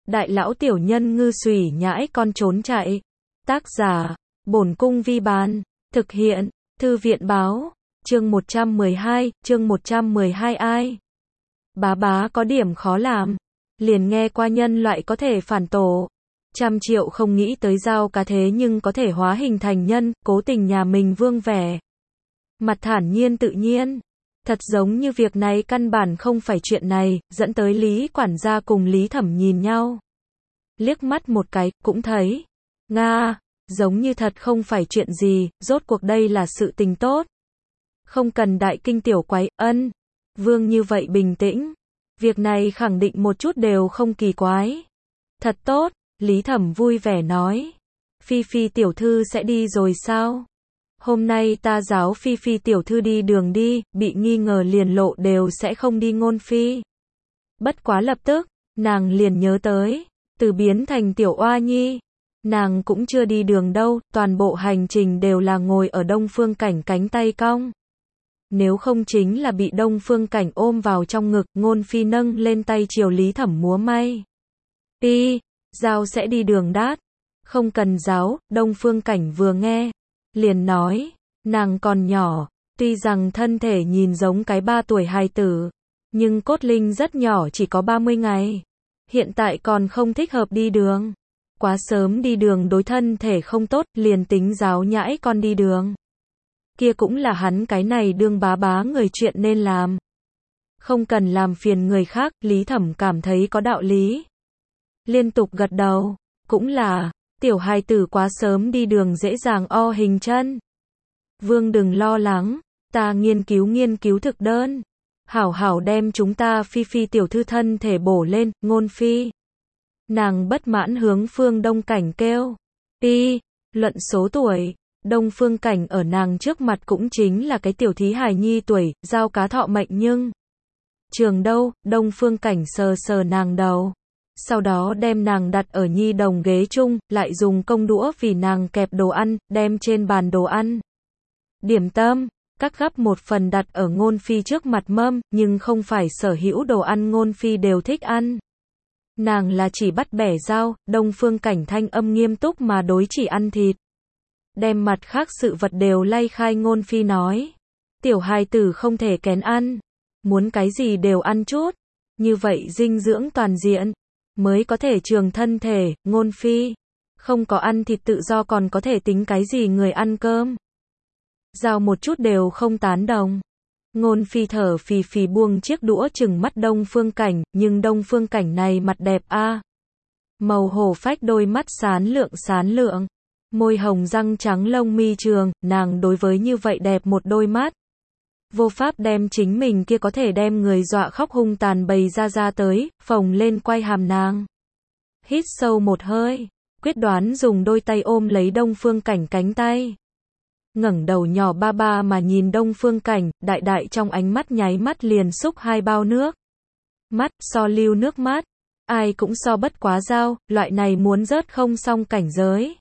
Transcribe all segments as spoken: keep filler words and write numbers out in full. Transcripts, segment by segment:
đại lão tiểu nhân ngư xùy nhãi con trốn chạy. Tác giả, Bổn Cung Vi Bán. Thực hiện, Thư viện Báo. Chương một trăm mười hai, chương một trăm mười hai ai? Bá bá có điểm khó làm. Liền nghe qua nhân loại có thể phản tổ. Trăm triệu không nghĩ tới dao cá thế nhưng có thể hóa hình thành nhân, cố tình nhà mình vương vẻ. Mặt thản nhiên tự nhiên. Thật giống như việc này căn bản không phải chuyện này, dẫn tới Lý quản gia cùng Lý Thẩm nhìn nhau. Liếc mắt một cái, cũng thấy. Nga, giống như thật không phải chuyện gì, rốt cuộc đây là sự tình tốt. Không cần đại kinh tiểu quái, ân. Vương như vậy bình tĩnh. Việc này khẳng định một chút đều không kỳ quái. Thật tốt, Lý Thẩm vui vẻ nói. Phi Phi tiểu thư sẽ đi rồi sao? Hôm nay ta giáo Phi Phi tiểu thư đi đường đi, bị nghi ngờ liền lộ đều sẽ không đi ngôn phi. Bất quá lập tức, nàng liền nhớ tới, từ biến thành tiểu oa nhi. Nàng cũng chưa đi đường đâu, toàn bộ hành trình đều là ngồi ở Đông Phương Cảnh cánh tay cong. Nếu không chính là bị Đông Phương Cảnh ôm vào trong ngực, ngôn phi nâng lên tay chiều Lý Thẩm múa may. Đi, giáo sẽ đi đường đát. Không cần giáo, Đông Phương Cảnh vừa nghe. Liền nói, nàng còn nhỏ, tuy rằng thân thể nhìn giống cái ba tuổi hài tử, nhưng cốt linh rất nhỏ chỉ có ba mươi ngày. Hiện tại còn không thích hợp đi đường. Quá sớm đi đường đối thân thể không tốt, liền tính giáo nhãi con đi đường. Kia cũng là hắn cái này đương bá bá người chuyện nên làm. Không cần làm phiền người khác, Lý Thẩm cảm thấy có đạo lý. Liên tục gật đầu, cũng là, tiểu hài tử quá sớm đi đường dễ dàng o hình chân. Vương đừng lo lắng, ta nghiên cứu nghiên cứu thực đơn. Hảo hảo đem chúng ta Phi Phi tiểu thư thân thể bổ lên, ngôn phi. Nàng bất mãn hướng Phương Đông Cảnh kêu. Đi, luận số tuổi, Đông Phương Cảnh ở nàng trước mặt cũng chính là cái tiểu thí hài nhi tuổi, giao cá thọ mệnh nhưng. Trường đâu, Đông Phương Cảnh sờ sờ nàng đầu. Sau đó đem nàng đặt ở nhi đồng ghế chung, lại dùng công đũa vì nàng kẹp đồ ăn, đem trên bàn đồ ăn. Điểm tâm, cắt gấp một phần đặt ở ngôn phi trước mặt mâm, nhưng không phải sở hữu đồ ăn ngôn phi đều thích ăn. Nàng là chỉ bắt bẻ dao, Đông Phương Cảnh thanh âm nghiêm túc mà đối chỉ ăn thịt. Đem mặt khác sự vật đều lay khai ngôn phi nói. Tiểu hài tử không thể kén ăn. Muốn cái gì đều ăn chút. Như vậy dinh dưỡng toàn diện. Mới có thể trường thân thể, ngôn phi. Không có ăn thịt tự do còn có thể tính cái gì người ăn cơm. Giao một chút đều không tán đồng. Ngôn phi thở phì phì buông chiếc đũa chừng mắt Đông Phương Cảnh, nhưng Đông Phương Cảnh này mặt đẹp a. À. Màu hổ phách đôi mắt sán lượng sán lượng. Môi hồng răng trắng lông mi trường, nàng đối với như vậy đẹp một đôi mắt. Vô pháp đem chính mình kia có thể đem người dọa khóc hung tàn bày ra ra tới, phồng lên quay hàm nàng. Hít sâu một hơi, quyết đoán dùng đôi tay ôm lấy Đông Phương Cảnh cánh tay. Ngẩng đầu nhỏ ba ba mà nhìn Đông Phương Cảnh, đại đại trong ánh mắt nháy mắt liền xúc hai bao nước. Mắt, so lưu nước mắt. Ai cũng so bất quá dao, loại này muốn rớt không xong cảnh giới.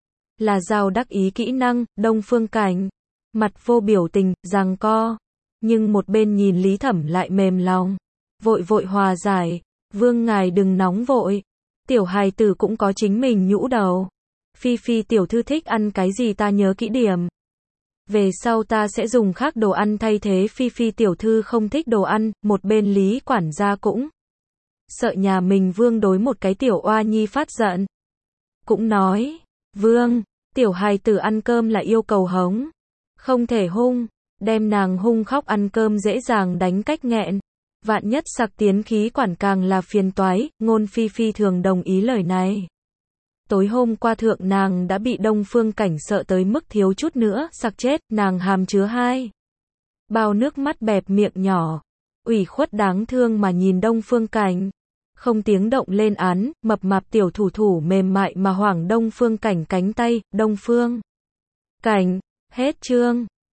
Là dao đắc ý kỹ năng, Đông Phương Cảnh. Mặt vô biểu tình, giằng co. Nhưng một bên nhìn Lý Thẩm lại mềm lòng. Vội vội hòa giải. Vương ngài đừng nóng vội. Tiểu hài tử cũng có chính mình nhũ đầu. Phi Phi tiểu thư thích ăn cái gì ta nhớ kỹ điểm. Về sau ta sẽ dùng khác đồ ăn thay thế Phi Phi tiểu thư không thích đồ ăn, một bên Lý quản gia cũng sợ nhà mình Vương đối một cái tiểu oa nhi phát giận. Cũng nói, Vương, tiểu hài tử ăn cơm là yêu cầu hống. Không thể hung, đem nàng hung khóc ăn cơm dễ dàng đánh cách nghẹn. Vạn nhất sặc tiến khí quản càng là phiền toái, ngôn phi phi thường đồng ý lời này. Tối hôm qua thượng nàng đã bị Đông Phương Cảnh sợ tới mức thiếu chút nữa, sặc chết, nàng hàm chứa hai. Bao nước mắt bẹp miệng nhỏ, ủy khuất đáng thương mà nhìn Đông Phương Cảnh. Không tiếng động lên án, mập mạp tiểu thủ thủ mềm mại mà hoảng Đông Phương Cảnh cánh tay, Đông Phương Cảnh, hết chương.